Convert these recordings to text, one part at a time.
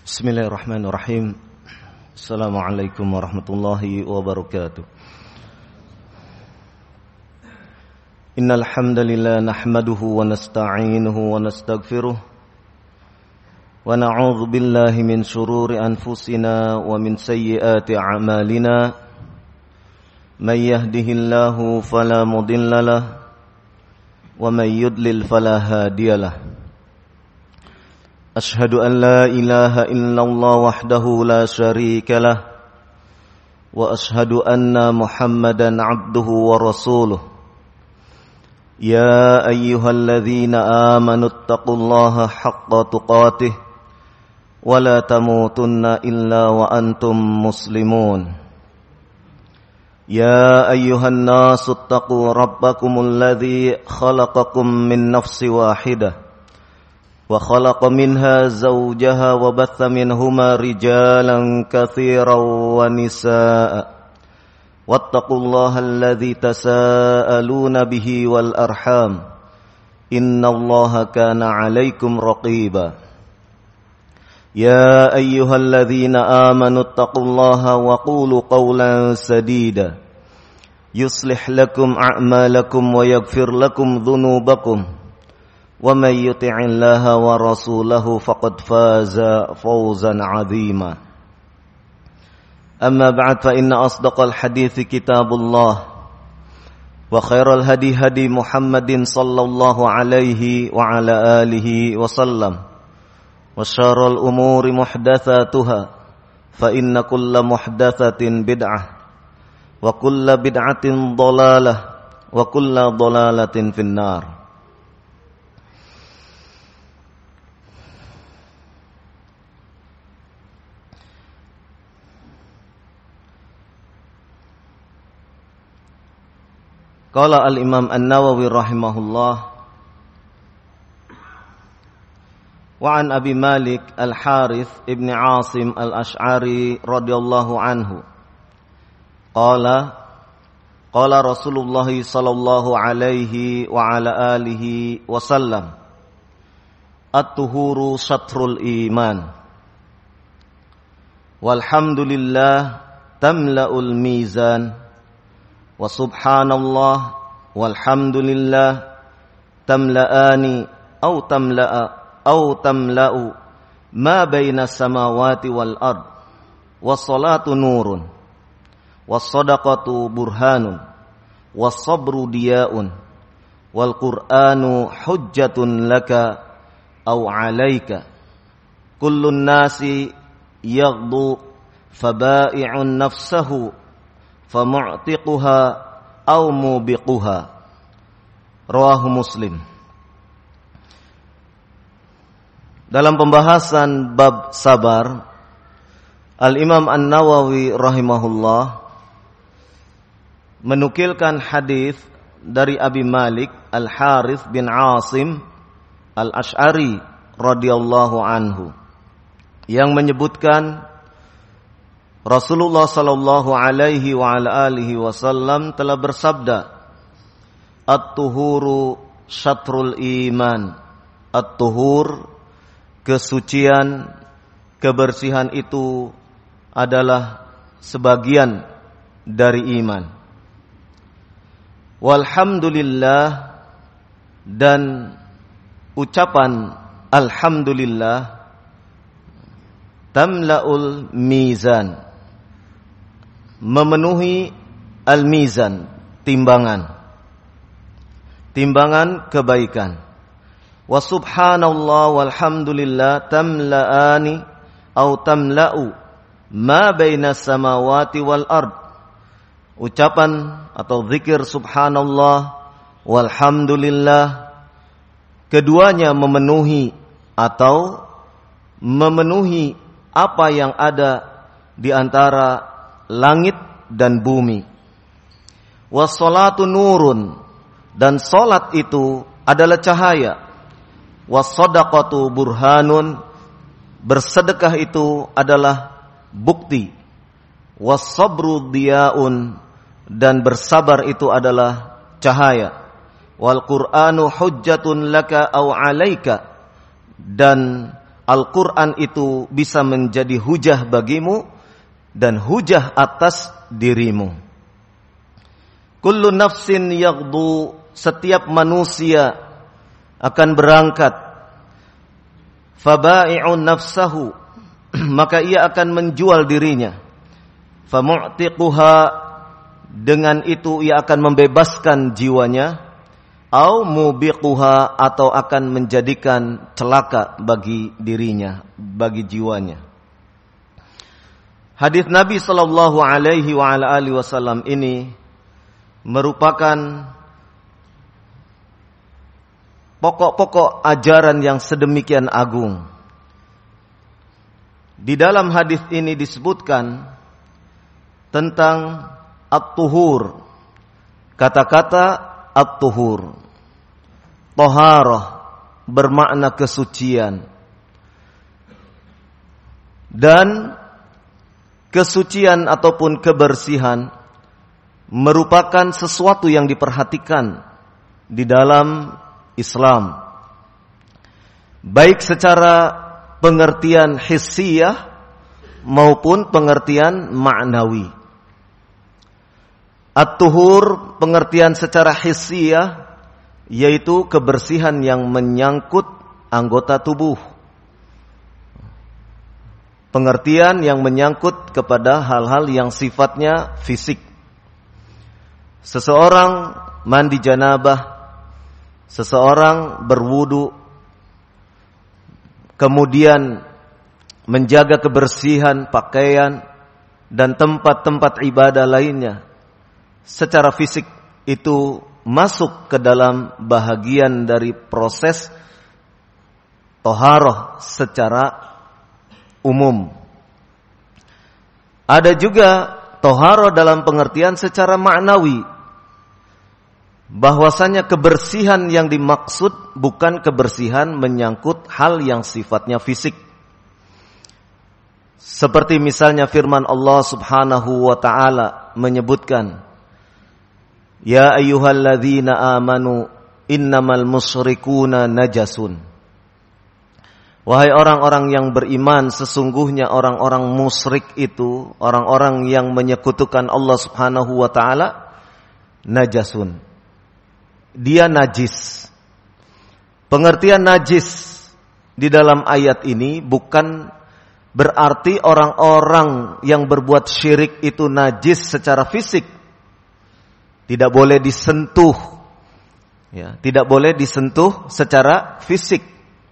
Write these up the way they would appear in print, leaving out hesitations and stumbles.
Bismillahirrahmanirrahim. Assalamualaikum warahmatullahi wabarakatuh. Innal hamdalillah nahmaduhu wa nasta'inuhu wa nastaghfiruh wa na'udzu billahi min shururi anfusina wa min sayyiati a'malina. May yahdihillahu fala mudhillalah wa may yudlil fala hadiyalah. Ashhadu an la ilaha illallah wahdahu la syarika lah wa ashhadu anna Muhammadan abduhu wa rasuluh. Ya ayyuhalladzina amanu taqullaha haqqa tuqatih wa la tamutunna illa wa antum muslimun. Ya ayyuhan nasu taqu rabbakumul ladzi khalaqakum min nafsin wahidah wa khalaqa minha zawjaha wa batha minhuma rijalan katsiran wa nisaa wattaqullaha alladzi tasaaluna bihi wal arham innallaha kana 'alaikum raqiba. Ya ayyuhalladzina amanu taqullaha wa qulu qawlan sadida yuslih lakum a'malakum wa yaghfir lakum dhunubakum wa may yuti'illaha wa rasulahu faqad faza fawzan 'azima. Amma ba'd, fa inna asdaqal hadithi kitabullah wa khairal hadi hadi Muhammadin sallallahu alaihi wa ala alihi wa sallam wa syarrul umuri muhdatsatuha fa inna kulla muhdatsatin bid'ah wa kulla bid'atin dhalalah wa kulla dhalalatin finnar. Qala al-Imam An-Nawawi rahimahullah wa an Abi Malik Al-Harith ibn Asim Al-Ash'ari radhiyallahu anhu qala Rasulullah sallallahu alaihi wa ala alihi wa sallam at-tuhuru syatrul iman walhamdulillah tamla'ul mizan wa subhanallah walhamdulillah tamla'ani au tamla'u ma baina samawati wal ard wassalatu nurun wassadaqatu burhanun wassabru diya'un wal qur'anu hujjatun laka au 'alaika kullun nasi yaghdu faba'i'un nafsahu famu'tiquha aw mubiquha. Rawahu Muslim. Dalam pembahasan bab sabar, Al-Imam An-Nawawi rahimahullah menukilkan hadis dari Abi Malik Al-Harith bin Asim Al-Ash'ari radhiyallahu anhu yang menyebutkan Rasulullah sallallahu alaihi wa ala alihi wasallam telah bersabda, at-tuhuru syatrul iman. At-tuhur, kesucian, kebersihan itu adalah sebagian dari iman. Walhamdulillah, dan ucapan alhamdulillah tamla'ul mizan, memenuhi al-mizan, timbangan kebaikan. Wa subhanallah walhamdulillah tamla'ani au tamla'u ma baina samawati wal ard. Ucapan atau zikir subhanallah walhamdulillah, keduanya memenuhi atau memenuhi apa yang ada di antara langit dan bumi. Wassalatu nurun, dan salat itu adalah cahaya. Wassadaqatu burhanun, bersedekah itu adalah bukti. Wassabru diya'un, dan bersabar itu adalah cahaya. Wal Qur'anu hujjatun laka au alaika, dan Al-Quran itu bisa menjadi hujah bagimu dan hujah atas dirimu. Kullu nafsin yaghdu, setiap manusia akan berangkat. Faba'i'un nafsahu, maka ia akan menjual dirinya. Famu'tiquha, dengan itu ia akan membebaskan jiwanya. Au mubiquha, atau akan menjadikan celaka bagi dirinya, bagi jiwanya. Hadis Nabi sallallahu alaihi wa ala alihi wasallam ini merupakan pokok-pokok ajaran yang sedemikian agung. Di dalam hadis ini disebutkan tentang at-tuhur. Kata-kata at-tuhur, taharah bermakna kesucian, dan kesucian ataupun kebersihan merupakan sesuatu yang diperhatikan di dalam Islam, baik secara pengertian hissiyah maupun pengertian ma'nawi. At-tuhur pengertian secara hissiyah yaitu kebersihan yang menyangkut anggota tubuh. Pengertian yang menyangkut kepada hal-hal yang sifatnya fisik. Seseorang mandi janabah, seseorang berwudu, kemudian menjaga kebersihan pakaian dan tempat-tempat ibadah lainnya. Secara fisik itu masuk ke dalam bahagian dari proses toharoh secara umum. Ada juga toharoh dalam pengertian secara maknawi, bahwasanya kebersihan yang dimaksud bukan kebersihan menyangkut hal yang sifatnya fisik. Seperti misalnya firman Allah Subhanahu wa ta'ala menyebutkan, Ya ayyuhalladzina amanu innamal musyrikuna najasun. Wahai orang-orang yang beriman, sesungguhnya orang-orang musyrik itu, orang-orang yang menyekutukan Allah Subhanahu wa ta'ala, najasun. Dia najis. Pengertian najis di dalam ayat ini bukan berarti orang-orang yang berbuat syirik itu najis secara fisik. Tidak boleh disentuh, ya, tidak boleh disentuh secara fisik.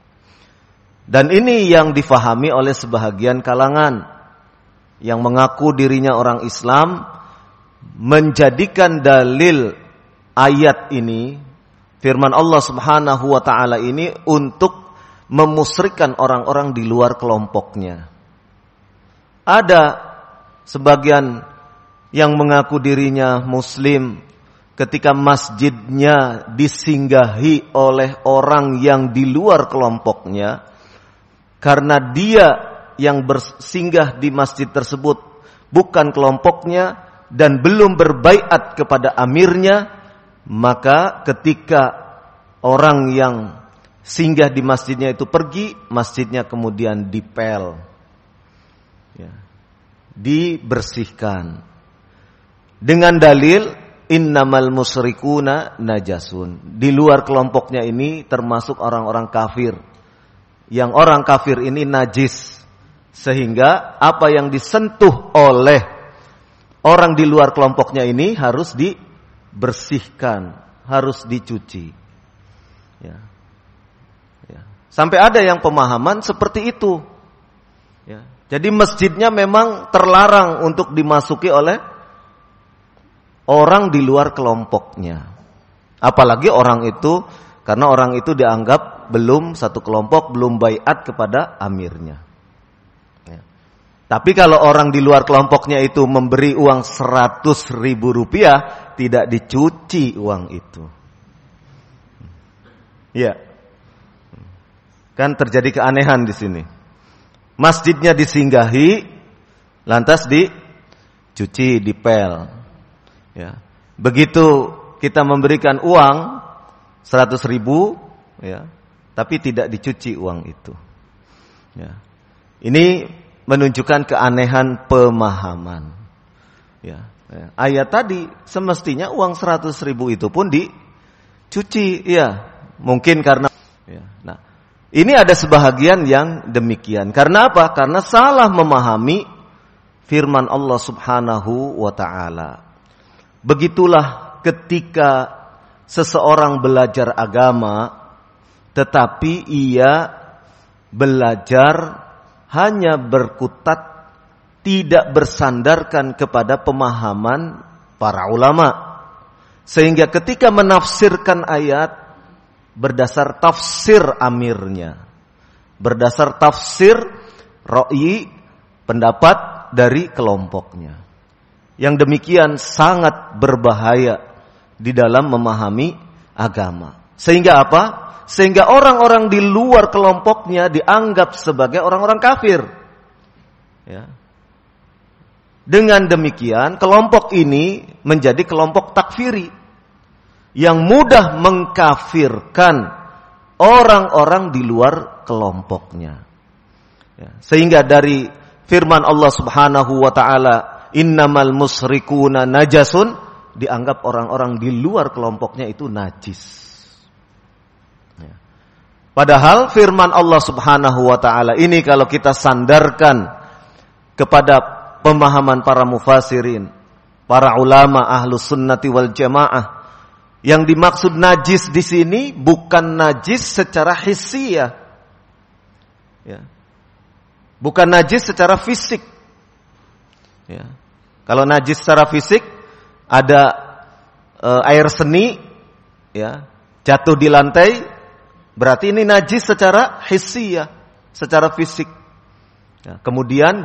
Dan ini yang difahami oleh sebahagian kalangan yang mengaku dirinya orang Islam, menjadikan dalil ayat ini, firman Allah Subhanahu wa ta'ala ini, untuk memusyrikan orang-orang di luar kelompoknya. Ada sebagian yang mengaku dirinya muslim, ketika masjidnya disinggahi oleh orang yang di luar kelompoknya, karena dia yang bersinggah di masjid tersebut bukan kelompoknya dan belum berbaiat kepada amirnya, maka ketika orang yang singgah di masjidnya itu pergi, masjidnya kemudian dipel, ya, dibersihkan dengan dalil innamal musyrikuna najasun. Di luar kelompoknya ini termasuk orang-orang kafir. Yang orang kafir ini najis, sehingga apa yang disentuh oleh orang di luar kelompoknya ini harus dibersihkan, harus dicuci. Ya. Ya. Sampai ada yang pemahaman seperti itu. Ya. Jadi masjidnya memang terlarang untuk dimasuki oleh orang di luar kelompoknya. Apalagi orang itu, karena orang itu dianggap belum satu kelompok, belum baiat kepada amirnya. Ya. Tapi kalau orang di luar kelompoknya itu memberi uang 100.000 rupiah, tidak dicuci uang itu. Ya, kan terjadi keanehan di sini. Masjidnya disinggahi, lantas dicuci, dipel. Ya. Begitu kita memberikan uang 100.000, ya, tapi tidak dicuci uang itu. Ya. Ini menunjukkan keanehan pemahaman. Ya. Ayat tadi semestinya uang 100.000 itu pun dicuci, ya. Mungkin karena ya. Nah, ini ada sebahagian yang demikian. Karena apa? Karena salah memahami firman Allah Subhanahu wa taala. Begitulah ketika seseorang belajar agama tetapi ia belajar hanya berkutat, tidak bersandarkan kepada pemahaman para ulama. Sehingga ketika menafsirkan ayat berdasar tafsir amirnya, berdasar tafsir ra'yi, pendapat dari kelompoknya. Yang demikian sangat berbahaya di dalam memahami agama. Sehingga apa? Sehingga orang-orang di luar kelompoknya dianggap sebagai orang-orang kafir. Ya. Dengan demikian, kelompok ini menjadi kelompok takfiri yang mudah mengkafirkan orang-orang di luar kelompoknya. Ya. Sehingga dari firman Allah Subhanahu wa taala, innamal musyrikuna najasun, dianggap orang-orang di luar kelompoknya itu najis. Padahal firman Allah Subhanahu wa taala ini kalau kita sandarkan kepada pemahaman para mufassirin, para ulama ahlus sunnati wal jamaah, yang dimaksud najis di sini bukan najis secara hissiyah. Ya. Bukan najis secara fisik. Ya. Kalau najis secara fisik ada air seni, ya, jatuh di lantai, berarti ini najis secara hissiyah, secara fisik. Ya, kemudian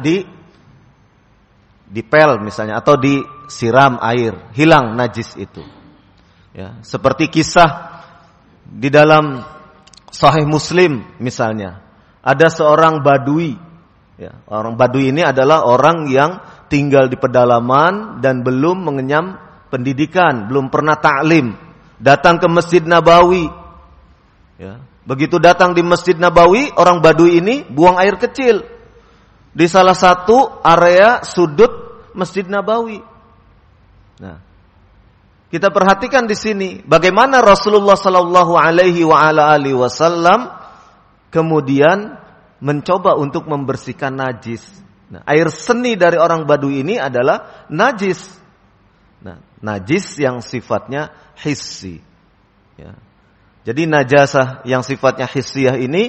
dipel misalnya atau disiram air, hilang najis itu. Ya, seperti kisah di dalam Sahih Muslim misalnya, ada seorang badui. Ya, orang badui ini adalah orang yang tinggal di pedalaman dan belum mengenyam pendidikan, belum pernah ta'lim. Datang ke Masjid Nabawi. Ya, begitu datang di Masjid Nabawi, orang badui ini buang air kecil di salah satu area sudut Masjid Nabawi. Nah, kita perhatikan di sini bagaimana Rasulullah sallallahu alaihi wasallam kemudian mencoba untuk membersihkan najis. Nah, air seni dari orang badui ini adalah najis. Nah, najis yang sifatnya hissi. Ya. Jadi najasah yang sifatnya hissiyah ini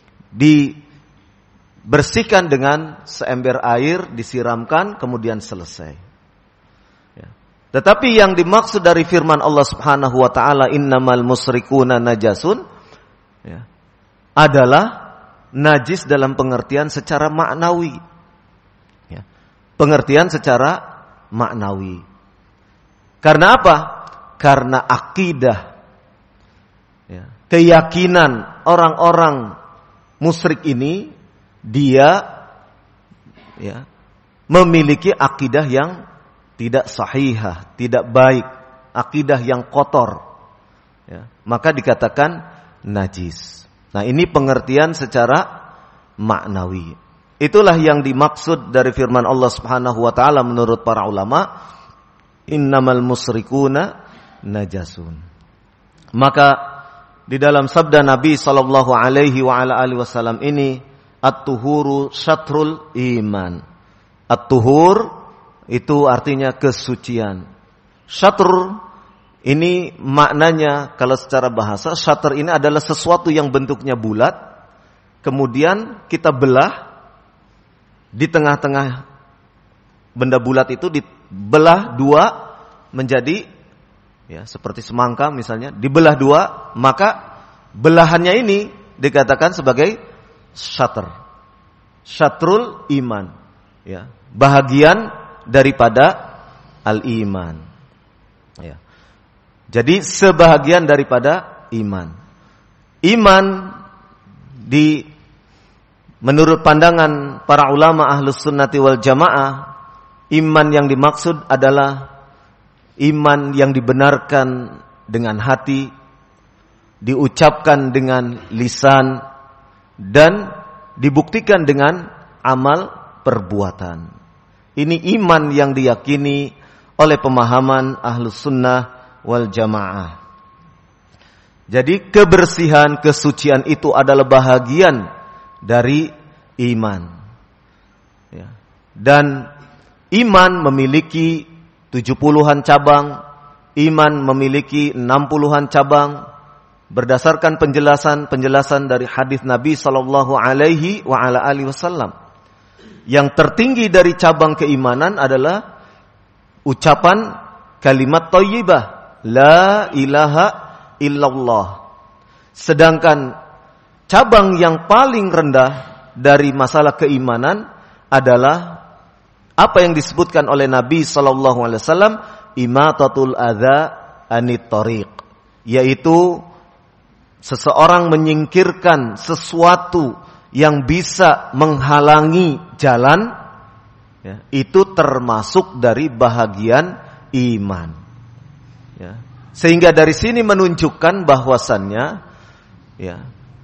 dibersihkan dengan seember air, disiramkan, kemudian selesai. Ya. Tetapi yang dimaksud dari firman Allah Subhanahu wa taala, innamal musyrikuna najasun, ya, adalah najis dalam pengertian secara maknawi. Ya. Pengertian secara maknawi. Karena apa? Karena akidah, ya, keyakinan orang-orang musyrik ini, dia, ya, memiliki akidah yang tidak sahihah, tidak baik, akidah yang kotor. Ya, maka dikatakan najis. Nah, ini pengertian secara maknawi. Itulah yang dimaksud dari firman Allah Subhanahu wa taala menurut para ulama, innamal musyrikuna najasun. Maka di dalam sabda Nabi sallallahu alaihi wasallam ini, at-tuhuru syatrul iman. At-tuhur itu artinya kesucian. Syatr ini maknanya kalau secara bahasa, syatr ini adalah sesuatu yang bentuknya bulat, kemudian kita belah, di tengah-tengah benda bulat itu dibelah dua menjadi, ya, seperti semangka misalnya, dibelah dua, maka belahannya ini dikatakan sebagai syatr. Syatrul iman, ya, bahagian daripada al-iman. Ya. Jadi sebahagian daripada iman. Iman menurut pandangan para ulama ahlus sunnati wal jamaah, iman yang dimaksud adalah iman yang dibenarkan dengan hati, diucapkan dengan lisan, dan dibuktikan dengan amal perbuatan. Ini iman yang diyakini oleh pemahaman Ahlus Sunnah wal Jamaah. Jadi kebersihan, kesucian itu adalah bahagian dari iman. Ya. Dan iman memiliki 70-an cabang, iman memiliki 60-an cabang, berdasarkan penjelasan dari hadis Nabi sallallahu alaihi wasallam. Yang tertinggi dari cabang keimanan adalah ucapan kalimat thayyibah, la ilaha illallah. Sedangkan cabang yang paling rendah dari masalah keimanan adalah apa yang disebutkan oleh Nabi sallallahu alaihi wasallam, imatatul adza anit thariq, yaitu seseorang menyingkirkan sesuatu yang bisa menghalangi jalan, ya, itu termasuk dari bahagian iman. Ya. Sehingga dari sini menunjukkan bahwasannya, ya,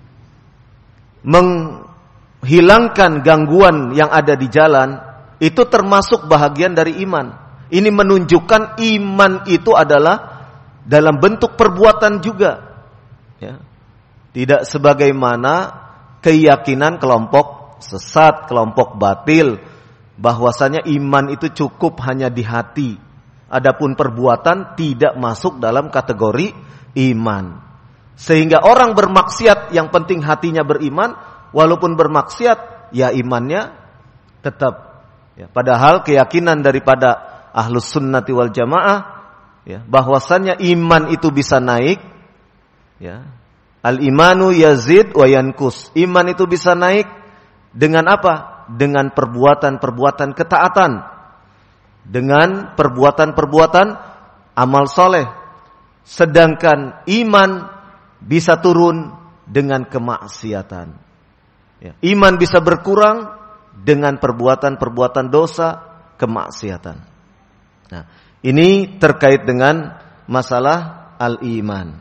menghilangkan gangguan yang ada di jalan itu termasuk bahagian dari iman. Ini menunjukkan iman itu adalah dalam bentuk perbuatan juga. Ya. Tidak sebagaimana keyakinan kelompok sesat, kelompok batil, bahwasanya iman itu cukup hanya di hati. Adapun perbuatan tidak masuk dalam kategori iman. Sehingga orang bermaksiat yang penting hatinya beriman, walaupun bermaksiat ya imannya tetap. Ya, padahal keyakinan daripada Ahlus Sunnati wal Jamaah, ya, bahwasannya iman itu bisa naik, ya. Al-imanu yazid wa yankus. Iman itu bisa naik dengan apa? Dengan perbuatan-perbuatan ketaatan, dengan perbuatan-perbuatan amal soleh. Sedangkan iman bisa turun dengan kemaksiatan. Ya, iman bisa berkurang dengan perbuatan-perbuatan dosa, kemaksiatan. Nah, ini terkait dengan masalah al-iman.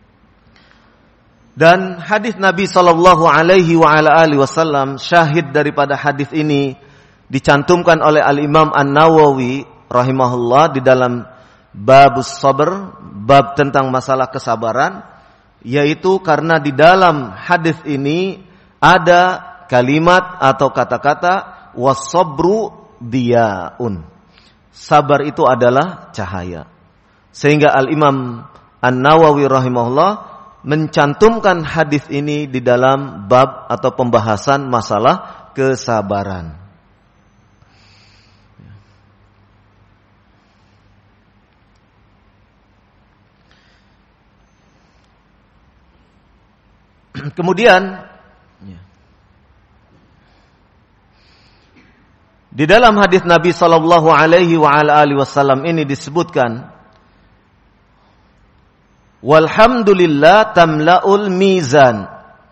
Dan hadis Nabi sallallahu alaihi wasallam, syahid daripada hadis ini dicantumkan oleh Al-Imam An-Nawawi rahimahullah di dalam babus sabr, bab tentang masalah kesabaran, yaitu karena di dalam hadis ini ada kalimat atau kata-kata was-sabru diyaun. Sabar itu adalah cahaya. Sehingga Al-Imam An-Nawawi rahimahullah mencantumkan hadis ini di dalam bab atau pembahasan masalah kesabaran. Kemudian di dalam hadis Nabi sallallahu alaihi wasallam ini disebutkan, walhamdulillah tamla'ul mizan.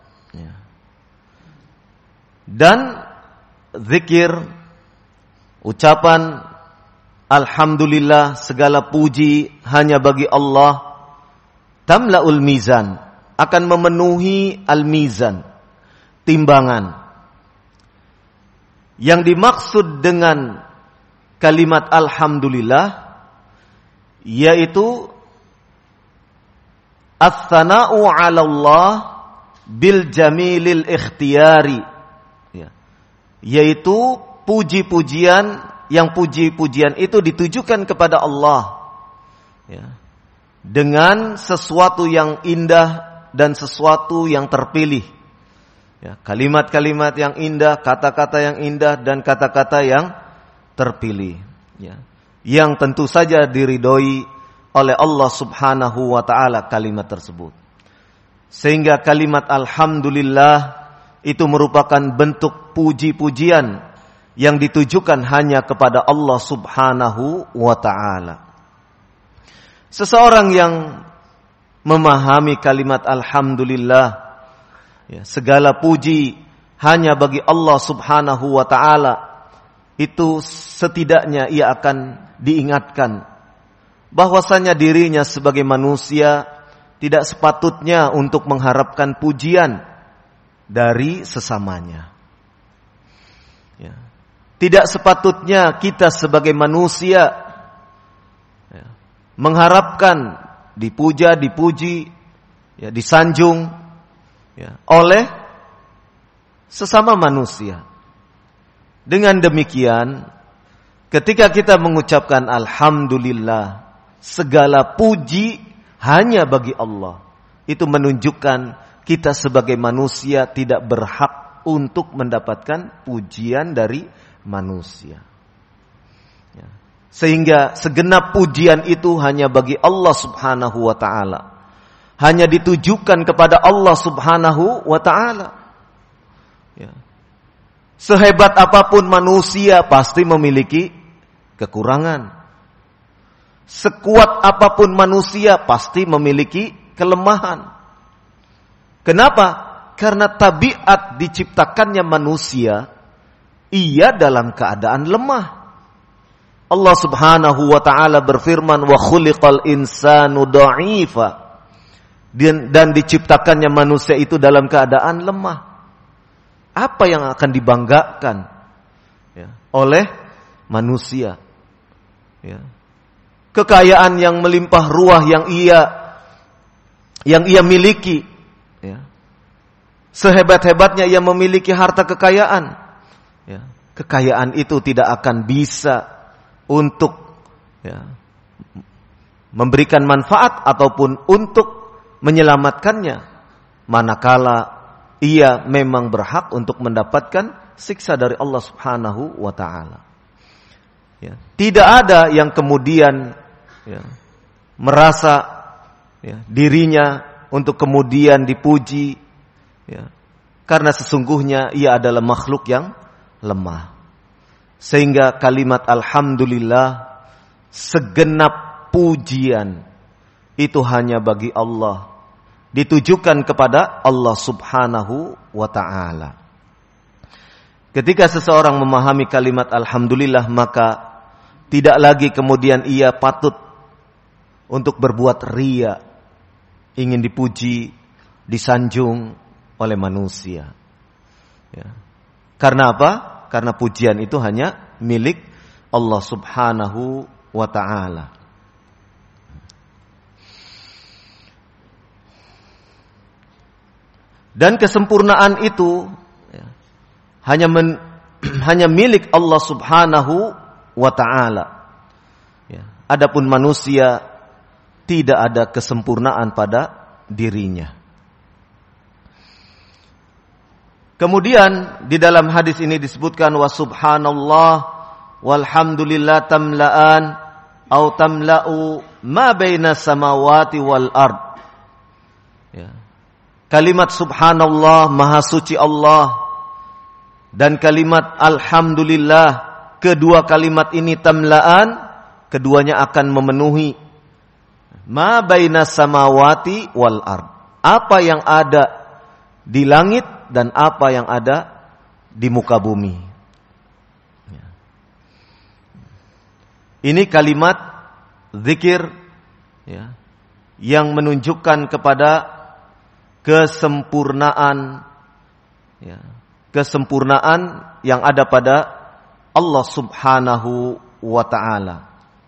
Dan zikir, ucapan alhamdulillah, segala puji hanya bagi Allah, tamla'ul mizan, akan memenuhi al-mizan, timbangan. Yang dimaksud dengan kalimat alhamdulillah yaitu as-sana'u 'ala Allah bil jamilil ikhtiyari, ya, yaitu puji-pujian, yang puji-pujian itu ditujukan kepada Allah, ya, dengan sesuatu yang indah dan sesuatu yang terpilih, ya, kalimat-kalimat yang indah, kata-kata yang indah dan kata-kata yang terpilih, ya, yang tentu saja diridhoi oleh Allah subhanahu wa ta'ala kalimat tersebut. Sehingga kalimat alhamdulillah itu merupakan bentuk puji-pujian yang ditujukan hanya kepada Allah subhanahu wa ta'ala. Seseorang yang memahami kalimat alhamdulillah, ya, segala puji hanya bagi Allah subhanahu wa ta'ala, itu setidaknya ia akan diingatkan bahwasanya dirinya sebagai manusia tidak sepatutnya untuk mengharapkan pujian dari sesamanya. Ya. Tidak sepatutnya kita sebagai manusia mengharapkan dipuja, dipuji, disanjung oleh sesama manusia. Dengan demikian, ketika kita mengucapkan alhamdulillah, segala puji hanya bagi Allah, itu menunjukkan kita sebagai manusia tidak berhak untuk mendapatkan pujian dari manusia. Sehingga segenap pujian itu hanya bagi Allah subhanahu wa ta'ala. Hanya ditujukan kepada Allah subhanahu wa ta'ala. Sehebat apapun manusia pasti memiliki kekurangan. Sekuat apapun manusia pasti memiliki kelemahan. Kenapa? Karena tabiat diciptakannya manusia, ia dalam keadaan lemah. Allah subhanahu wa ta'ala berfirman, wa khuliqal insanu dha'ifa. Dan diciptakannya manusia itu dalam keadaan lemah. Apa yang akan dibanggakan oleh manusia? Kekayaan yang melimpah ruah yang ia miliki. Sehebat-hebatnya ia memiliki harta kekayaan. Kekayaan itu tidak akan bisa untuk memberikan manfaat ataupun untuk menyelamatkannya, manakala ia memang berhak untuk mendapatkan siksa dari Allah subhanahu wa ta'ala. Tidak ada yang kemudian merasa dirinya untuk kemudian dipuji, karena sesungguhnya ia adalah makhluk yang lemah. Sehingga kalimat alhamdulillah, segenap pujian itu hanya bagi Allah, ditujukan kepada Allah subhanahu wa ta'ala. Ketika seseorang memahami kalimat alhamdulillah, maka tidak lagi kemudian ia patut untuk berbuat riya, ingin dipuji, disanjung oleh manusia. Karena apa? Karena pujian itu hanya milik Allah subhanahu wa ta'ala. Dan kesempurnaan itu hanya milik Allah subhanahu wa ta'ala. Adapun manusia tidak ada kesempurnaan pada dirinya. Kemudian di dalam hadis ini disebutkan wa subhanallah walhamdulillah tamla'an au tamla'u ma baina samawati wal ard. Kalimat subhanallah, maha suci Allah, dan kalimat alhamdulillah, kedua kalimat ini tamla'an, keduanya akan memenuhi ma baina samawati wal ard, apa yang ada di langit dan apa yang ada di muka bumi. Ini kalimat zikir yang menunjukkan kepada kesempurnaan yang ada pada Allah subhanahu wa ta'ala.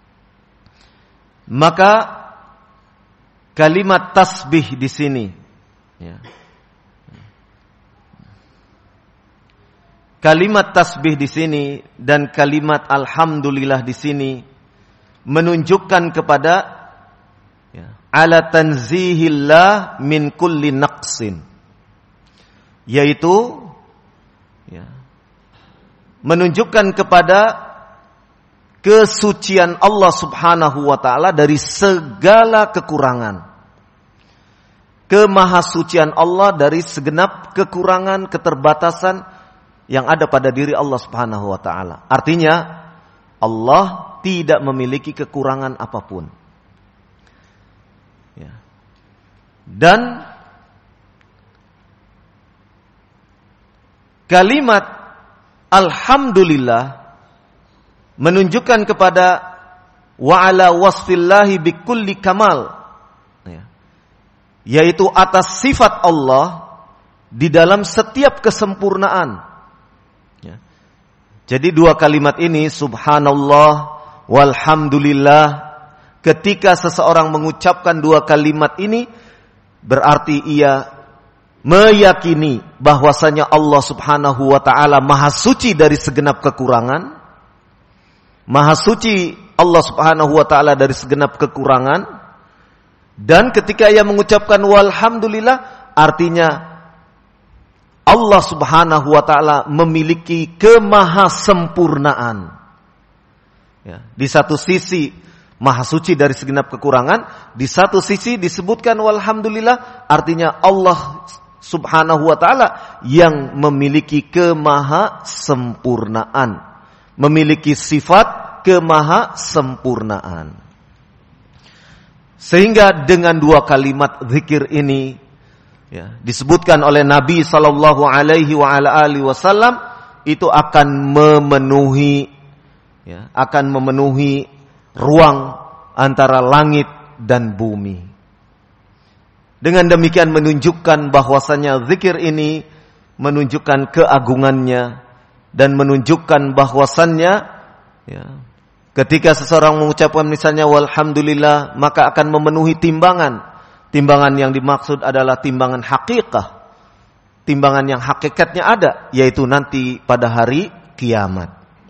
Maka kalimat tasbih di sini, kalimat tasbih di sini dan kalimat alhamdulillah di sini menunjukkan kepada ala tanzihillah min kulli naqsin, yaitu menunjukkan kepada kesucian Allah subhanahu wa ta'ala dari segala kekurangan, kemahasucian Allah dari segenap kekurangan, keterbatasan yang ada pada diri Allah subhanahu wa ta'ala. Artinya Allah tidak memiliki kekurangan apapun. Dan kalimat alhamdulillah menunjukkan kepada wa ala wasfillahi bikulli kamal, yaitu atas sifat Allah di dalam setiap kesempurnaan. Jadi dua kalimat ini, subhanallah walhamdulillah, ketika seseorang mengucapkan dua kalimat ini, berarti ia meyakini bahwasanya Allah subhanahu wa ta'ala maha suci dari segenap kekurangan. Maha suci Allah subhanahu wa ta'ala dari segenap kekurangan. Dan ketika ia mengucapkan walhamdulillah, artinya Allah subhanahu wa ta'ala memiliki kemahasempurnaan. Ya, di satu sisi maha suci dari segenap kekurangan, di satu sisi disebutkan walhamdulillah, artinya Allah subhanahu wa ta'ala yang memiliki kemahasempurnaan, memiliki sifat kemahasempurnaan. Sehingga dengan dua kalimat zikir ini, ya, disebutkan oleh Nabi sallallahu alaihi wa ala alihi wasallam, itu akan memenuhi, ya, akan memenuhi ruang antara langit dan bumi. Dengan demikian menunjukkan bahwasanya zikir ini menunjukkan keagungannya dan menunjukkan bahwasannya, ya, ketika seseorang mengucapkan misalnya walhamdulillah, maka akan memenuhi timbangan. Timbangan yang dimaksud adalah timbangan hakikah. Timbangan yang hakikatnya ada, yaitu nanti pada hari kiamat.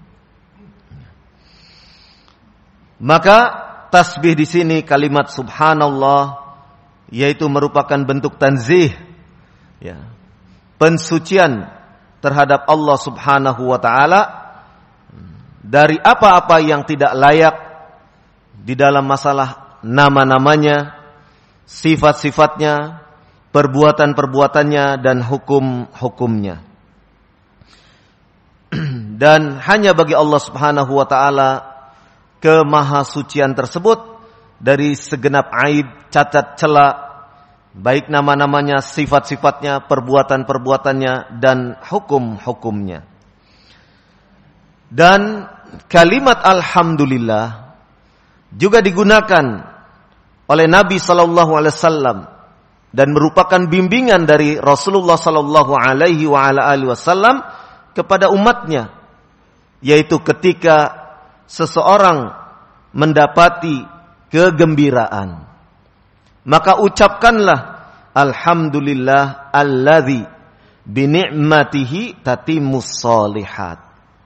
Maka tasbih di sini kalimat subhanallah, yaitu merupakan bentuk tanzih, ya, pensucian terhadap Allah subhanahu wa ta'ala dari apa-apa yang tidak layak di dalam masalah nama-namanya, sifat-sifatnya, perbuatan-perbuatannya, dan hukum-hukumnya. Dan hanya bagi Allah subhanahu wa ta'ala kemahasucian tersebut dari segenap aib, cacat, cela, baik nama-namanya, sifat-sifatnya, perbuatan-perbuatannya, dan hukum-hukumnya. Dan kalimat alhamdulillah juga digunakan oleh Nabi sallallahu alaihi wasallam dan merupakan bimbingan dari Rasulullah sallallahu alaihi wa ala alihi wasallam kepada umatnya, yaitu ketika seseorang mendapati kegembiraan, maka ucapkanlah alhamdulillah alladzi bi ni'matihi tatimmus shalihat.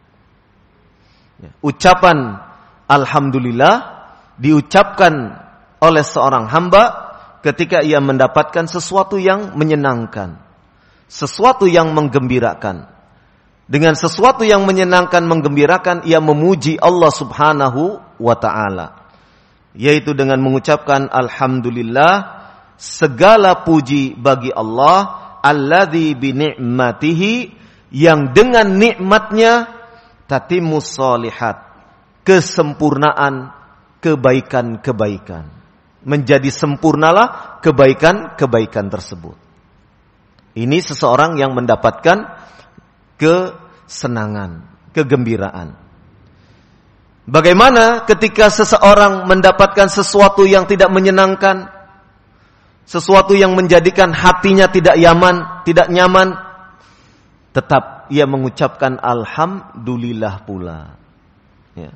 Ucapan alhamdulillah diucapkan oleh seorang hamba ketika ia mendapatkan sesuatu yang menyenangkan, sesuatu yang menggembirakan. Dengan sesuatu yang menyenangkan, menggembirakan, ia memuji Allah subhanahu wa ta'ala, yaitu dengan mengucapkan alhamdulillah, segala puji bagi Allah, alladzi bi ni'matihi, yang dengan nikmatnya tatimmus shalihat, kesempurnaan kebaikan-kebaikan. Menjadi sempurnalah kebaikan-kebaikan tersebut. Ini seseorang yang mendapatkan kesenangan, kegembiraan. Bagaimana ketika seseorang mendapatkan sesuatu yang tidak menyenangkan, sesuatu yang menjadikan hatinya tidak nyaman, tetap ia mengucapkan alhamdulillah pula, ya,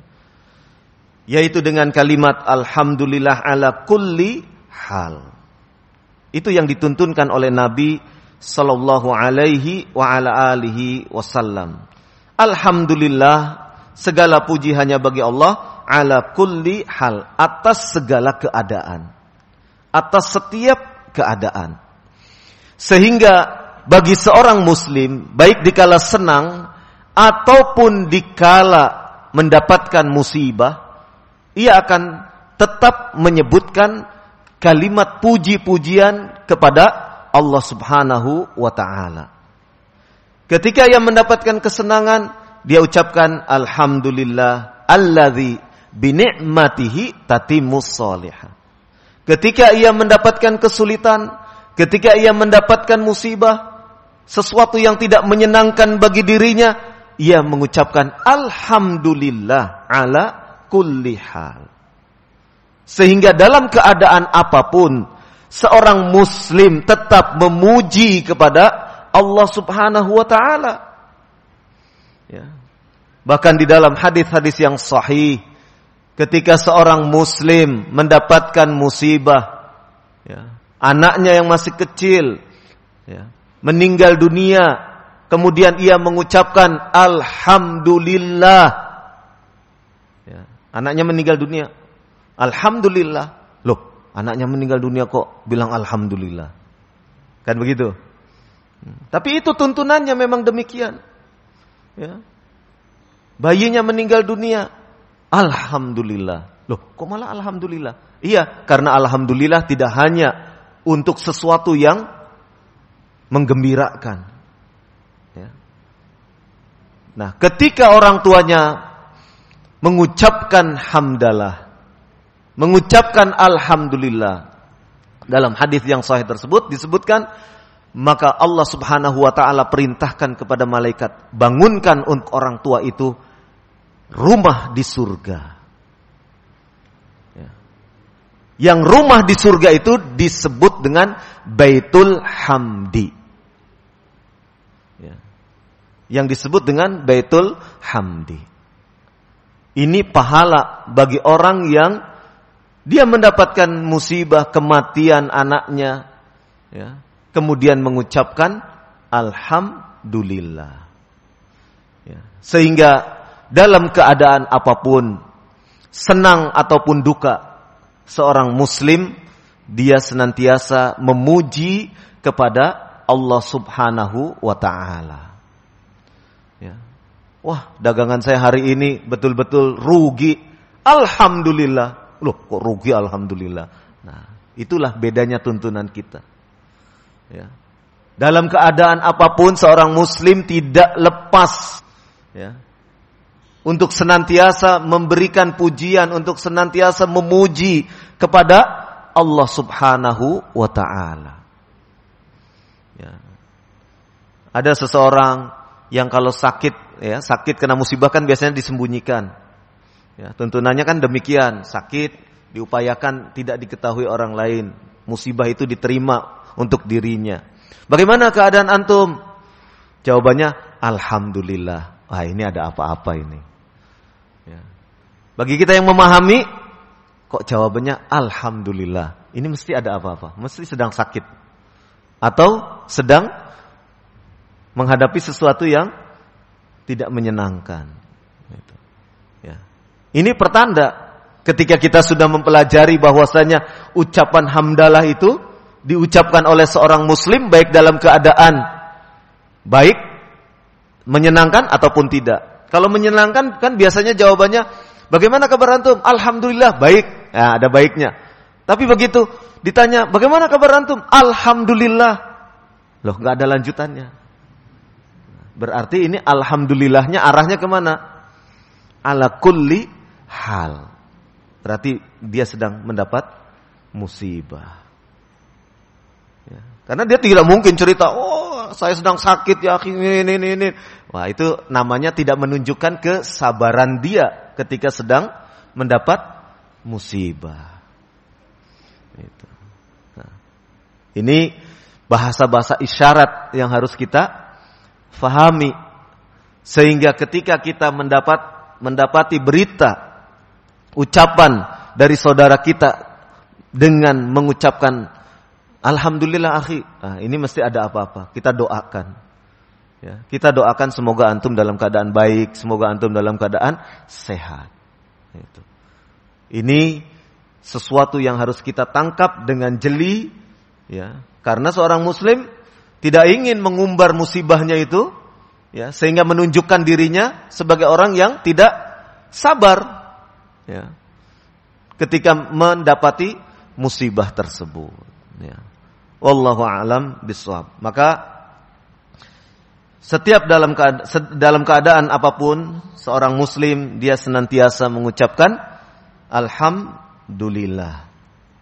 yaitu dengan kalimat alhamdulillah ala kulli hal. Itu yang dituntunkan oleh Nabi sallallahu alaihi wa ala alihi wasallam. Alhamdulillah, segala puji hanya bagi Allah, ala kulli hal, atas segala keadaan, atas setiap keadaan. Sehingga bagi seorang muslim, baik dikala senang ataupun dikala mendapatkan musibah, ia akan tetap menyebutkan kalimat puji-pujian kepada Allah subhanahu wa ta'ala. Ketika ia mendapatkan kesenangan, dia ucapkan alhamdulillah alladzi bi ni'matihi tatimmus shalihat. Ketika ia mendapatkan kesulitan, ketika ia mendapatkan musibah, sesuatu yang tidak menyenangkan bagi dirinya, ia mengucapkan alhamdulillah ala kulli hal. Sehingga dalam keadaan apapun, seorang muslim tetap memuji kepada Allah subhanahu wa ta'ala, ya. Bahkan di dalam hadis-hadis yang sahih, ketika seorang muslim mendapatkan musibah, ya, anaknya yang masih kecil, ya, meninggal dunia, kemudian ia mengucapkan alhamdulillah. Ya, anaknya meninggal dunia, alhamdulillah. Loh, anaknya meninggal dunia kok bilang alhamdulillah? Kan begitu. Tapi itu tuntunannya memang demikian. Ya. Bayinya meninggal dunia, alhamdulillah. Loh, kok malah alhamdulillah? Iya, karena alhamdulillah tidak hanya untuk sesuatu yang menggembirakan. Ya. Nah, ketika orang tuanya mengucapkan hamdalah, mengucapkan alhamdulillah, dalam hadis yang sahih tersebut disebutkan, maka Allah Subhanahu wa taala perintahkan kepada malaikat, bangunkan untuk orang tua itu rumah di surga. Ya. Yang rumah di surga itu disebut dengan Baitul Hamdi. Ya. Yang disebut dengan Baitul Hamdi. Ini pahala bagi orang yang dia mendapatkan musibah kematian anaknya, ya, kemudian mengucapkan alhamdulillah. Ya. Sehingga dalam keadaan apapun, senang ataupun duka, seorang muslim dia senantiasa memuji kepada Allah Subhanahu wa taala. Ya. Wah, dagangan saya hari ini betul-betul rugi. Alhamdulillah. Loh, kok rugi alhamdulillah. Nah, itulah bedanya tuntunan kita. Ya. Dalam keadaan apapun seorang muslim tidak lepas, ya, untuk senantiasa memberikan pujian, untuk senantiasa memuji kepada Allah Subhanahu wa taala. Ya. Ada seseorang yang kalau sakit, ya, sakit kena musibah kan biasanya disembunyikan. Ya, tuntunannya kan demikian, sakit diupayakan tidak diketahui orang lain, musibah itu diterima untuk dirinya. Bagaimana keadaan antum? Jawabannya alhamdulillah. Wah, ini ada apa-apa ini. Ya. Bagi kita yang memahami, kok jawabannya alhamdulillah. Ini mesti ada apa-apa, mesti sedang sakit atau sedang menghadapi sesuatu yang tidak menyenangkan. Gitu. Ya. Ini pertanda ketika kita sudah mempelajari bahwasanya ucapan hamdalah itu diucapkan oleh seorang muslim baik dalam keadaan baik, menyenangkan ataupun tidak. Kalau menyenangkan kan biasanya jawabannya, bagaimana kabar antum? Alhamdulillah, baik. Nah, ada baiknya. Tapi begitu ditanya, bagaimana kabar antum? Alhamdulillah. Loh, enggak ada lanjutannya. Berarti ini alhamdulillahnya arahnya kemana? Ala kulli hal. Berarti dia sedang mendapat musibah. Ya. Karena dia tidak mungkin cerita, oh saya sedang sakit ya, ini. Wah, itu namanya tidak menunjukkan kesabaran dia ketika sedang mendapat musibah. Itu. Nah, ini bahasa-bahasa isyarat yang harus kita fahami, sehingga ketika kita mendapati berita ucapan dari saudara kita dengan mengucapkan alhamdulillah akhi, nah, ini mesti ada apa-apa. Kita doakan, ya, kita doakan semoga antum dalam keadaan baik, semoga antum dalam keadaan sehat. Itu. Ini sesuatu yang harus kita tangkap dengan jeli, ya, karena seorang muslim tidak ingin mengumbar musibahnya itu, ya, sehingga menunjukkan dirinya sebagai orang yang tidak sabar, ya, ketika mendapati musibah tersebut. Ya. Wallahu a'lam bishawab. Maka setiap dalam keadaan apapun seorang muslim dia senantiasa mengucapkan alhamdulillah.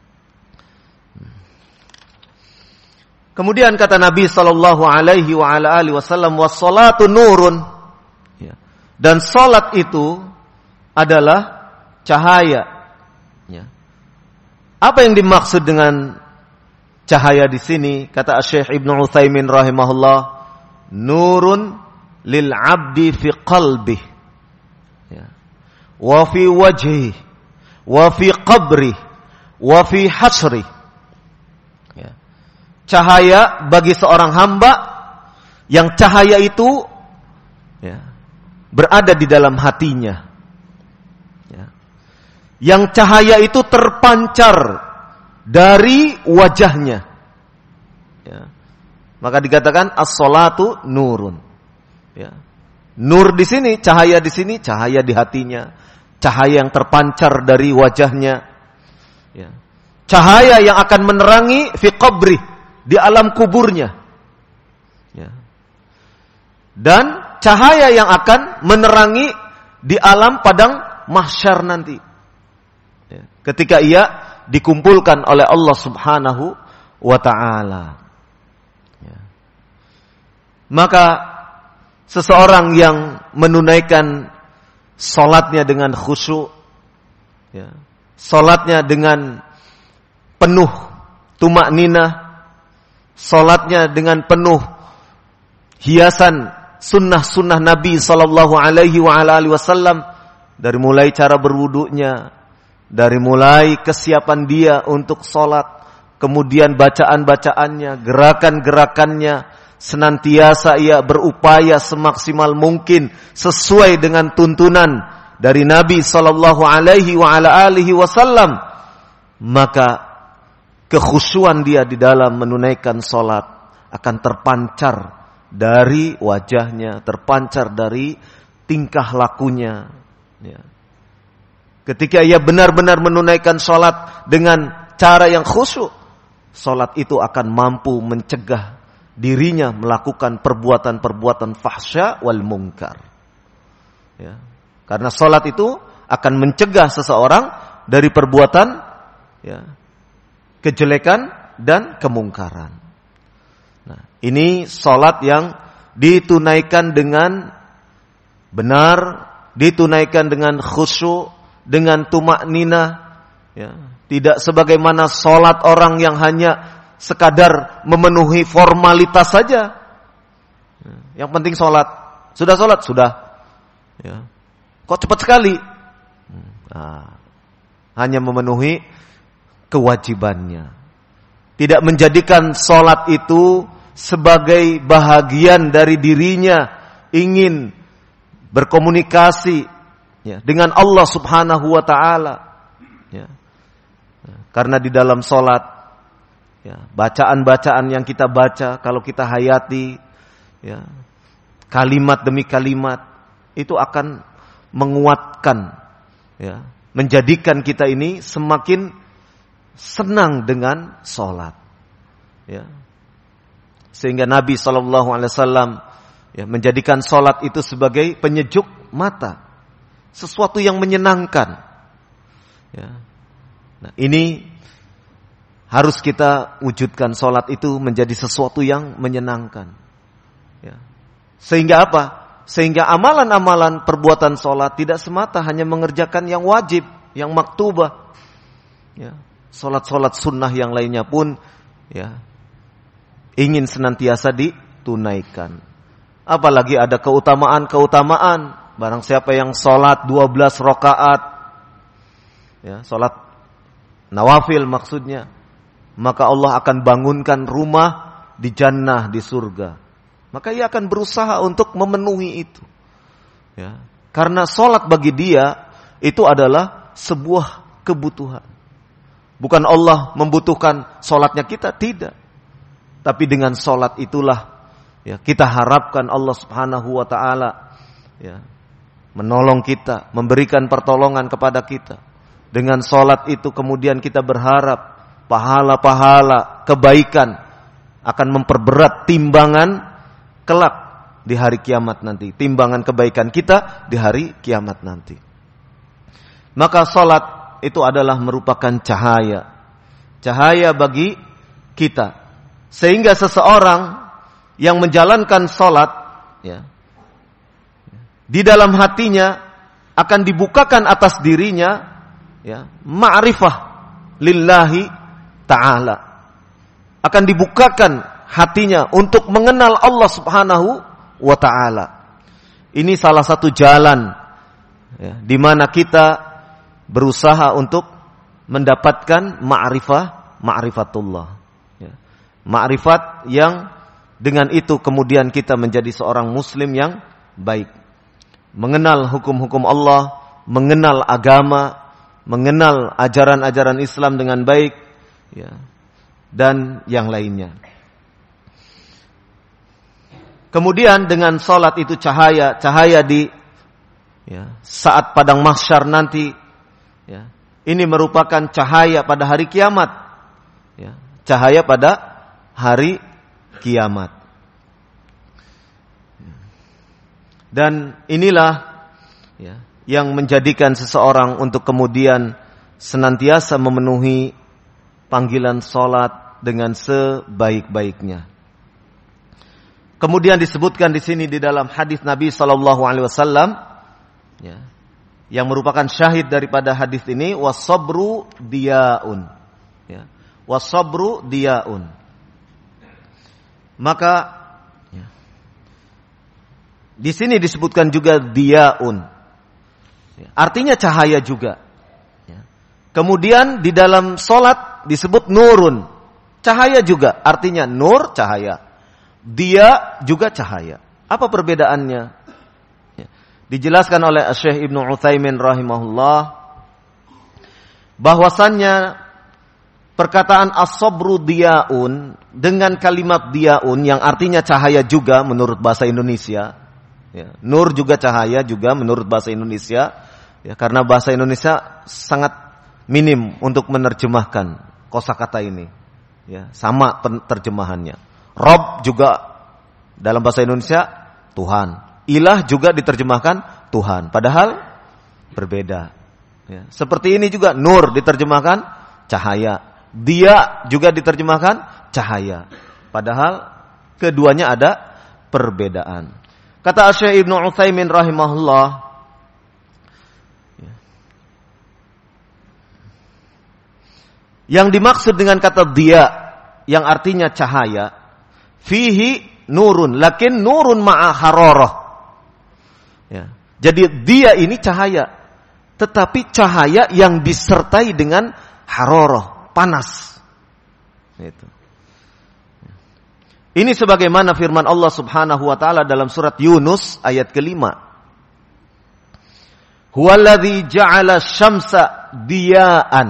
Kemudian kata Nabi sallallahu alaihi wa ala alihi wasallam, was-salatu nurun. Ya. Dan salat itu adalah cahaya. Ya. Apa yang dimaksud dengan cahaya di sini? Kata Syekh Ibnu Utsaimin rahimahullah, nurun lil 'abdi fi qalbih. wa fi wajhi, wa fi qabri, wa fi hasri. Ya. Cahaya bagi seorang hamba yang cahaya itu ya, berada di dalam hatinya. Ya. Yang cahaya itu terpancar dari wajahnya. Ya. Maka dikatakan as-salatu nurun. Ya. Nur di sini, cahaya di sini, cahaya di hatinya, cahaya yang terpancar dari wajahnya. Ya. Cahaya yang akan menerangi fi qabri, di alam kuburnya. Ya. Dan cahaya yang akan menerangi di alam padang mahsyar nanti. Ya. Ketika ia dikumpulkan oleh Allah Subhanahu wa ta'ala. Ya. Maka seseorang yang menunaikan salatnya dengan khusyuk, ya, salatnya dengan penuh tumakninah, salatnya dengan penuh hiasan sunnah-sunnah Nabi sallallahu alaihi wasallam, dari mulai cara berwudunya, dari mulai kesiapan dia untuk salat, kemudian bacaan-bacaannya, gerakan-gerakannya, senantiasa ia berupaya semaksimal mungkin sesuai dengan tuntunan dari Nabi sallallahu alaihi wasallam, maka kekhusyuan dia di dalam menunaikan salat akan terpancar dari wajahnya, terpancar dari tingkah lakunya. Ya. Ketika ia benar-benar menunaikan salat dengan cara yang khusyuk, salat itu akan mampu mencegah dirinya melakukan perbuatan-perbuatan fahsya wal munkar. Ya. Karena salat itu akan mencegah seseorang dari perbuatan ya, kejelekan dan kemungkaran. Nah, ini salat yang ditunaikan dengan benar, ditunaikan dengan khusyuk, dengan tumakninah, ya. Tidak sebagaimana salat orang yang hanya sekadar memenuhi formalitas saja. Yang penting salat. Sudah salat? Sudah. Ya. Kok cepat sekali? Nah, hanya memenuhi kewajibannya. Tidak menjadikan salat itu sebagai bahagian dari dirinya, ingin berkomunikasi ya, dengan Allah Subhanahu wa ta'ala. Ya. Karena di dalam salat ya, bacaan-bacaan yang kita baca, kalau kita hayati ya, kalimat demi kalimat, itu akan menguatkan ya, menjadikan kita ini semakin senang dengan salat ya. Sehingga Nabi SAW ya, menjadikan salat itu sebagai penyejuk mata, sesuatu yang menyenangkan ya. Nah, ini harus kita wujudkan, salat itu menjadi sesuatu yang menyenangkan. Ya. Sehingga apa? Sehingga amalan-amalan perbuatan salat tidak semata hanya mengerjakan yang wajib, yang maktubah. Ya. Salat-salat sunnah yang lainnya pun ya, ingin senantiasa ditunaikan. Apalagi ada keutamaan-keutamaan. Barang siapa yang salat 12 rakaat, ya, salat nawafil maksudnya, maka Allah akan bangunkan rumah di jannah, di surga. Maka ia akan berusaha untuk memenuhi itu. Ya. Karena salat bagi dia itu adalah sebuah kebutuhan. Bukan Allah membutuhkan salatnya kita, tidak. Tapi dengan salat itulah ya, kita harapkan Allah Subhanahu wa ta'ala ya, menolong kita, memberikan pertolongan kepada kita. Dengan salat itu kemudian kita berharap pahala-pahala kebaikan akan memperberat timbangan kelak di hari kiamat nanti. Timbangan kebaikan kita di hari kiamat nanti. Maka salat itu adalah merupakan cahaya. Cahaya bagi kita. Sehingga seseorang yang menjalankan salat ya, di dalam hatinya akan dibukakan atas dirinya ya, ma'rifah lillahi ta'ala. Akan dibukakan hatinya untuk mengenal Allah Subhanahu wa ta'ala. Ini salah satu jalan ya, di mana kita berusaha untuk mendapatkan ma'rifatullah, ya. Ma'rifat yang dengan itu kemudian kita menjadi seorang muslim yang baik, mengenal hukum-hukum Allah, mengenal agama, mengenal ajaran-ajaran Islam dengan baik, ya, dan yang lainnya. Kemudian dengan salat itu cahaya di, ya, saat padang mahsyar nanti, ya, ini merupakan cahaya pada hari kiamat, ya, cahaya pada hari kiamat. Dan inilah, ya, yang menjadikan seseorang untuk kemudian senantiasa memenuhi panggilan salat dengan sebaik-baiknya. Kemudian disebutkan di sini di dalam hadis Nabi sallallahu alaihi wasallam, ya, yang merupakan syahid daripada hadis ini, was-sabru diyaun, ya, was-sabru diyaun. Maka, ya, di sini disebutkan juga diyaun, ya, artinya cahaya juga, ya. Kemudian di dalam salat disebut nurun, cahaya juga, artinya nur, cahaya. Dia juga cahaya. Apa perbedaannya? Ya. Dijelaskan oleh Syekh Ibnu Utsaimin rahimahullah bahwasannya perkataan as-sabru diyaun dengan kalimat diyaun yang artinya cahaya juga menurut bahasa Indonesia, ya. Nur juga cahaya juga menurut bahasa Indonesia, ya, karena bahasa Indonesia sangat minim untuk menerjemahkan kosakata ini, ya, sama terjemahannya. Rob juga dalam bahasa Indonesia Tuhan, ilah juga diterjemahkan Tuhan, padahal berbeda, ya. Seperti ini juga nur diterjemahkan cahaya, dia juga diterjemahkan cahaya, padahal keduanya ada perbedaan. Kata Syekh Ibnu Utsaimin rahimahullah, yang dimaksud dengan kata dia yang artinya cahaya, fihi nurun, lakin nurun ma'a hararah. Ya. Jadi dia ini cahaya, tetapi cahaya yang disertai dengan hararah, panas. Itu. Ini sebagaimana firman Allah Subhanahu wa taala dalam surat Yunus ayat ke-5. Huwallazi ja'ala syamsa diya'an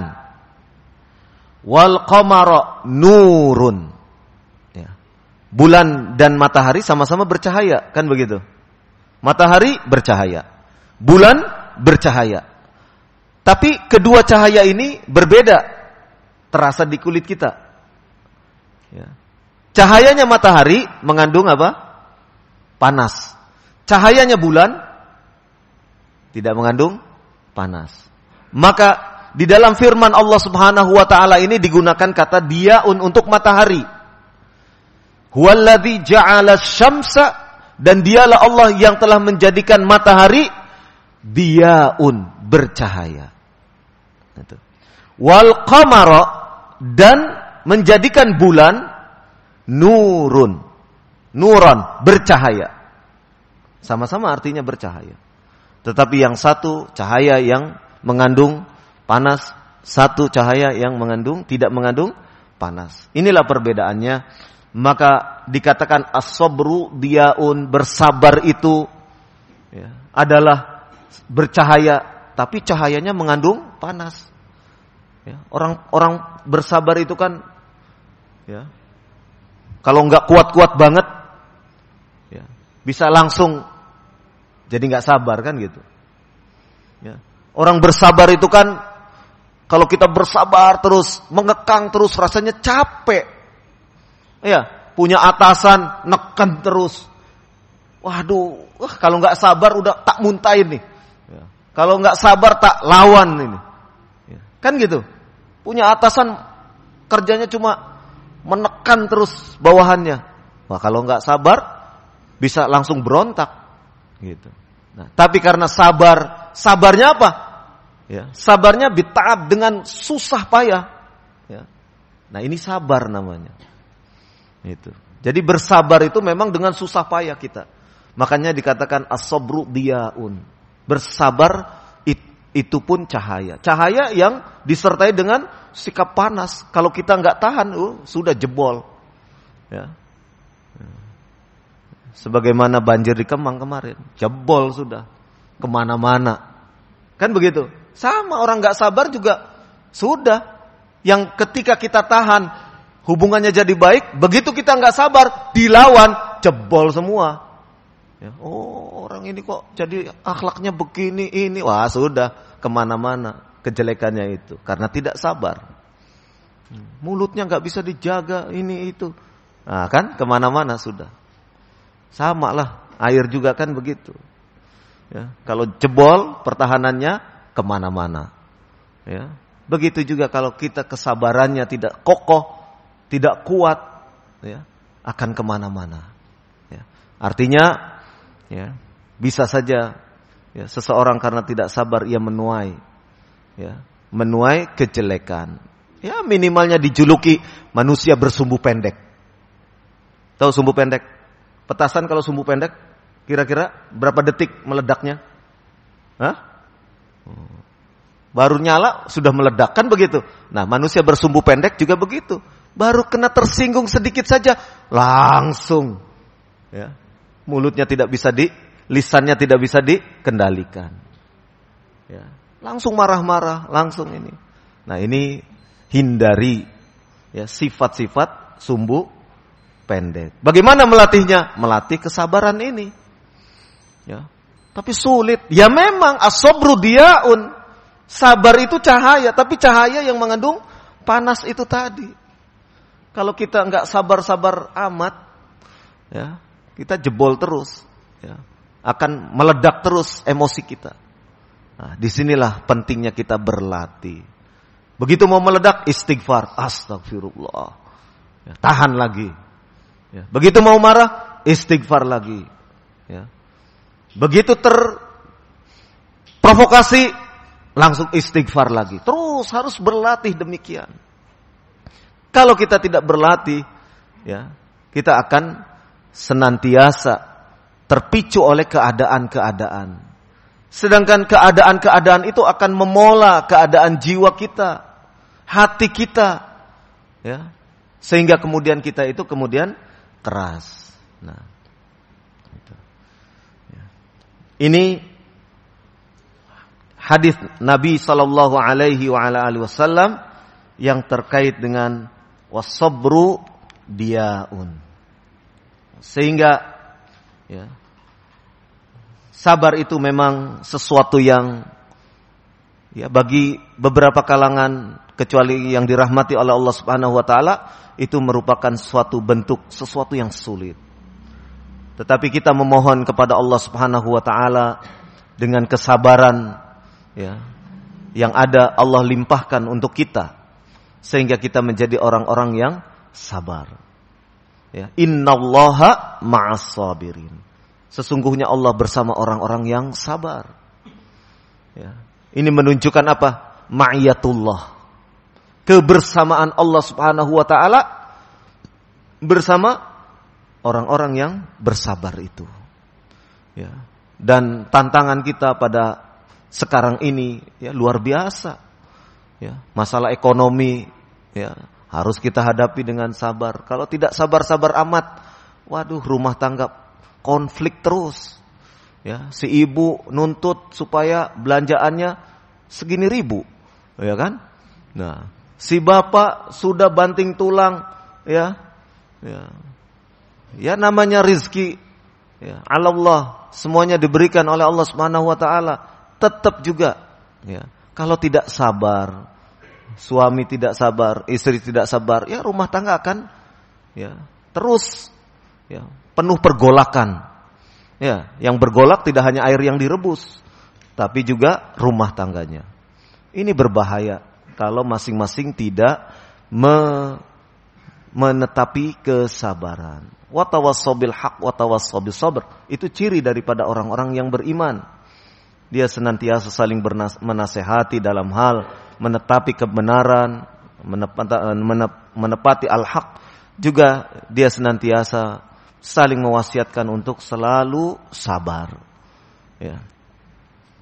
wal qamara nurun. Bulan dan matahari sama-sama bercahaya, kan begitu? Matahari bercahaya, bulan bercahaya. Tapi kedua cahaya ini berbeda, terasa di kulit kita. Ya. Cahayanya matahari mengandung apa? Panas. Cahayanya bulan tidak mengandung panas. Maka di dalam firman Allah Subhanahu wa taala ini digunakan kata diyaun untuk matahari. Huwallazi ja'ala syamsa, dan dialah Allah yang telah menjadikan matahari diyaun, bercahaya. Wal qamara, dan menjadikan bulan nurun, nuran, bercahaya. Sama-sama artinya bercahaya. Tetapi yang satu cahaya yang mengandung panas, satu cahaya yang tidak mengandung panas. Inilah perbedaannya. Maka dikatakan as-sabru diyaun, bersabar itu, ya, adalah bercahaya, tapi cahayanya mengandung panas. Ya, orang bersabar itu kan, ya, kalau nggak kuat-kuat banget, ya, bisa langsung jadi nggak sabar, kan gitu. Ya. Orang bersabar itu kan, kalau kita bersabar terus, mengekang terus, rasanya capek. Ya, punya atasan neken terus. Waduh, kalau nggak sabar udah tak muntahin nih. Ya. Kalau nggak sabar tak lawan ini. Ya. Kan gitu. Punya atasan kerjanya cuma menekan terus bawahannya. Wah, kalau nggak sabar bisa langsung berontak. Gitu. Nah, tapi karena sabarnya apa? Ya, sabarnya bita'ab, dengan susah payah. Ya. Nah, ini sabar namanya. Itu. Jadi bersabar itu memang dengan susah payah kita. Makanya dikatakan as-sabru diyaun. Bersabar itu pun cahaya. Cahaya yang disertai dengan sikap panas. Kalau kita nggak tahan, sudah jebol. Ya. Sebagaimana banjir di Kemang kemarin, jebol sudah kemana-mana. Kan begitu. Sama orang nggak sabar juga sudah. Yang ketika kita tahan, hubungannya jadi baik. Begitu kita nggak sabar, dilawan, jebol semua. Ya, orang ini kok jadi akhlaknya begini ini, wah sudah kemana-mana kejelekannya itu karena tidak sabar. Mulutnya nggak bisa dijaga ini itu, nah kan kemana-mana sudah. Sama lah air juga kan begitu. Ya, kalau jebol pertahanannya kemana-mana. Ya, begitu juga kalau kita kesabarannya tidak kokoh, tidak kuat, ya akan kemana-mana. Ya, artinya. Ya, bisa saja ya, seseorang karena tidak sabar ia menuai kejelekan. Ya minimalnya dijuluki manusia bersumbu pendek. Tahu sumbu pendek? Petasan kalau sumbu pendek kira-kira berapa detik meledaknya? Hah? Baru nyala sudah meledak kan begitu. Nah manusia bersumbu pendek juga begitu. Baru kena tersinggung sedikit saja langsung ya. Mulutnya tidak bisa lisannya tidak bisa dikendalikan. Ya, langsung marah-marah, langsung ini. Nah, ini hindari ya sifat-sifat sumbu pendek. Bagaimana melatihnya? Melatih kesabaran ini. Ya. Tapi sulit. Ya memang as-sabru diyaun. Sabar itu cahaya, tapi cahaya yang mengandung panas itu tadi. Kalau kita enggak sabar-sabar amat, ya kita jebol terus, ya. Akan meledak terus emosi kita. Nah, disinilah pentingnya kita berlatih. Begitu mau meledak, istighfar, astagfirullah, ya, tahan lagi. Ya. Begitu mau marah, istighfar lagi. Ya. Begitu terprovokasi, langsung istighfar lagi. Terus harus berlatih demikian. Kalau kita tidak berlatih, ya kita akan senantiasa terpicu oleh keadaan-keadaan. Sedangkan keadaan-keadaan itu akan memola keadaan jiwa kita, hati kita, ya, sehingga kemudian kita itu kemudian keras. Nah, gitu. Ya. Ini hadis Nabi Sallallahu Alaihi Wasallam yang terkait dengan wasabru diyaun. Sehingga ya, sabar itu memang sesuatu yang ya bagi beberapa kalangan kecuali yang dirahmati oleh Allah Subhanahu wa taala itu merupakan suatu bentuk sesuatu yang sulit. Tetapi kita memohon kepada Allah Subhanahu wa taala dengan kesabaran ya yang ada Allah limpahkan untuk kita sehingga kita menjadi orang-orang yang sabar. Ya, innallaha ma'as sabirin. Sesungguhnya Allah bersama orang-orang yang sabar. Ya. Ini menunjukkan apa? Ma'iyatullah. Kebersamaan Allah Subhanahu wa taala bersama orang-orang yang bersabar itu. Ya. Dan tantangan kita pada sekarang ini ya luar biasa. Ya, masalah ekonomi ya harus kita hadapi dengan sabar. Kalau tidak sabar-sabar amat, waduh rumah tangga konflik terus. Ya, si ibu nuntut supaya belanjaannya segini ribu, ya kan? Nah, si bapak sudah banting tulang, ya. Ya namanya rizki, ya, Allah semuanya diberikan oleh Allah Subhanahu wa taala. Tetap juga, ya, kalau tidak sabar, suami tidak sabar, istri tidak sabar, ya rumah tangga akan ya terus ya penuh pergolakan. Ya, yang bergolak tidak hanya air yang direbus, tapi juga rumah tangganya. Ini berbahaya kalau masing-masing tidak menetapi kesabaran. Wa tawassabil haq wa tawassabil sabr. Itu ciri daripada orang-orang yang beriman. Dia senantiasa saling menasehati dalam hal menetapi kebenaran, menepati al-haq. Juga dia senantiasa saling mewasiatkan untuk selalu sabar. Ya.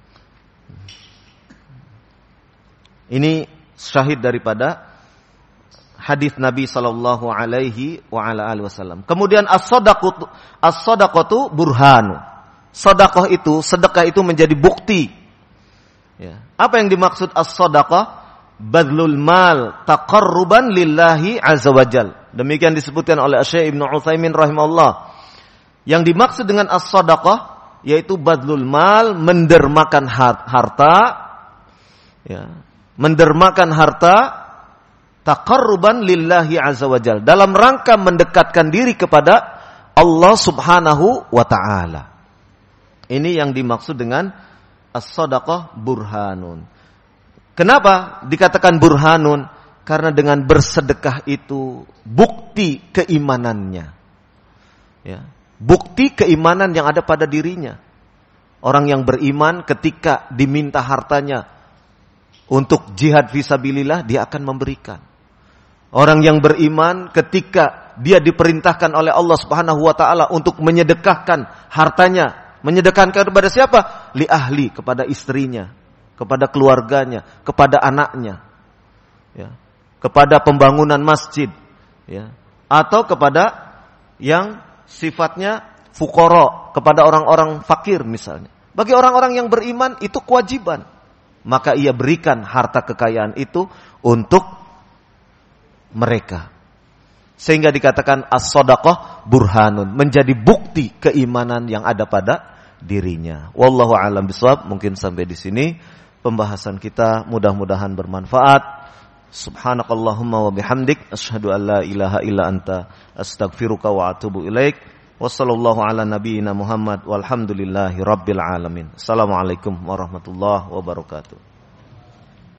Ini syahid daripada hadis Nabi sallallahu alaihi wasallam. Kemudian as-shadaqatu burhanu. Sedekah itu menjadi bukti. Ya. Apa yang dimaksud as-shadaqah? Badlul mal taqarruban lillahi azza wajal. Demikian disebutkan oleh Syekh Ibnu Utsaimin rahimahullah. Yang dimaksud dengan as-shadaqah yaitu badlul mal, mendermakan harta, ya. Mendermakan harta taqarruban lillahi azza wajal, dalam rangka mendekatkan diri kepada Allah subhanahu wa ta'ala. Ini yang dimaksud dengan as-shadaqah burhanun. Kenapa dikatakan burhanun? Karena dengan bersedekah itu bukti keimanannya. Ya, bukti keimanan yang ada pada dirinya. Orang yang beriman ketika diminta hartanya untuk jihad fisabilillah, dia akan memberikan. Orang yang beriman ketika dia diperintahkan oleh Allah Subhanahu wa taala untuk menyedekahkan hartanya, menyedekahkan kepada siapa? Li ahli, kepada istrinya, kepada keluarganya, kepada anaknya. Ya, kepada pembangunan masjid, ya, atau kepada yang sifatnya fuqara, kepada orang-orang fakir misalnya. Bagi orang-orang yang beriman itu kewajiban. Maka ia berikan harta kekayaan itu untuk mereka. Sehingga dikatakan as-shadaqah burhanun, menjadi bukti keimanan yang ada pada dirinya. Wallahu a'lam bishawab. Mungkin sampai di sini pembahasan kita, mudah-mudahan bermanfaat. Subhanakallahumma wa bihamdik asyhadu an la ilaha illa anta astaghfiruka wa atubu ilaik. Wassallallahu ala nabiyyina Muhammad walhamdulillahi rabbil alamin. Assalamualaikum warahmatullahi wabarakatuh.